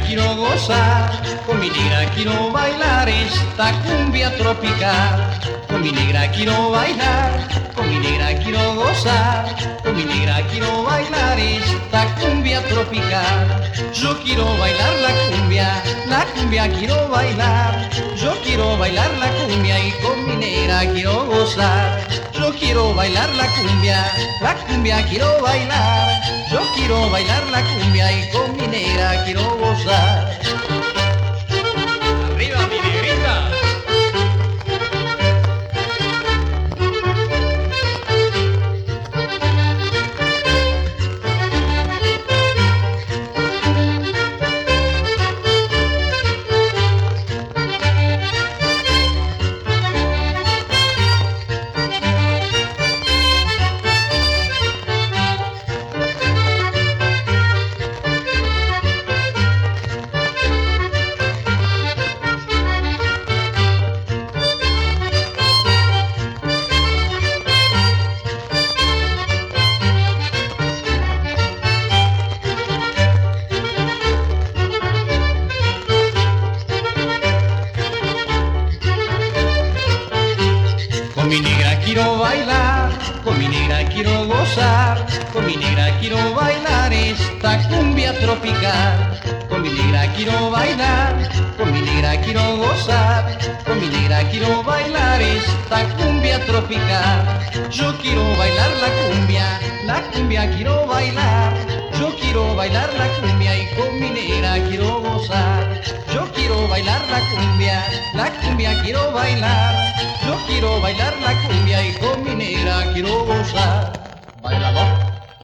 quiero gozar, con mi negra quiero bailar esta cumbia tropical. Con mi negra quiero bailar, con mi negra quiero gozar, con mi negra quiero bailar esta cumbia tropical. Yo quiero bailar la cumbia quiero bailar. Yo quiero bailar la cumbia y con mi negra quiero gozar. Yo quiero bailar la cumbia quiero bailar. Yo quiero bailar la cumbia y con mi negra quiero gozar. ¡Arriba, mi negrita! Con mi negra quiero bailar, con mi negra quiero gozar, con mi negra quiero bailar esta cumbia tropical. Con mi negra quiero bailar, con mi negra quiero gozar, con mi negra quiero bailar esta cumbia tropical. Yo quiero bailar la cumbia quiero bailar. Yo quiero bailar la cumbia y con mi negra quiero gozar. Yo quiero bailar la cumbia quiero bailar. Yo quiero bailar la cumbia y con mi negra quiero gozar. Bailador.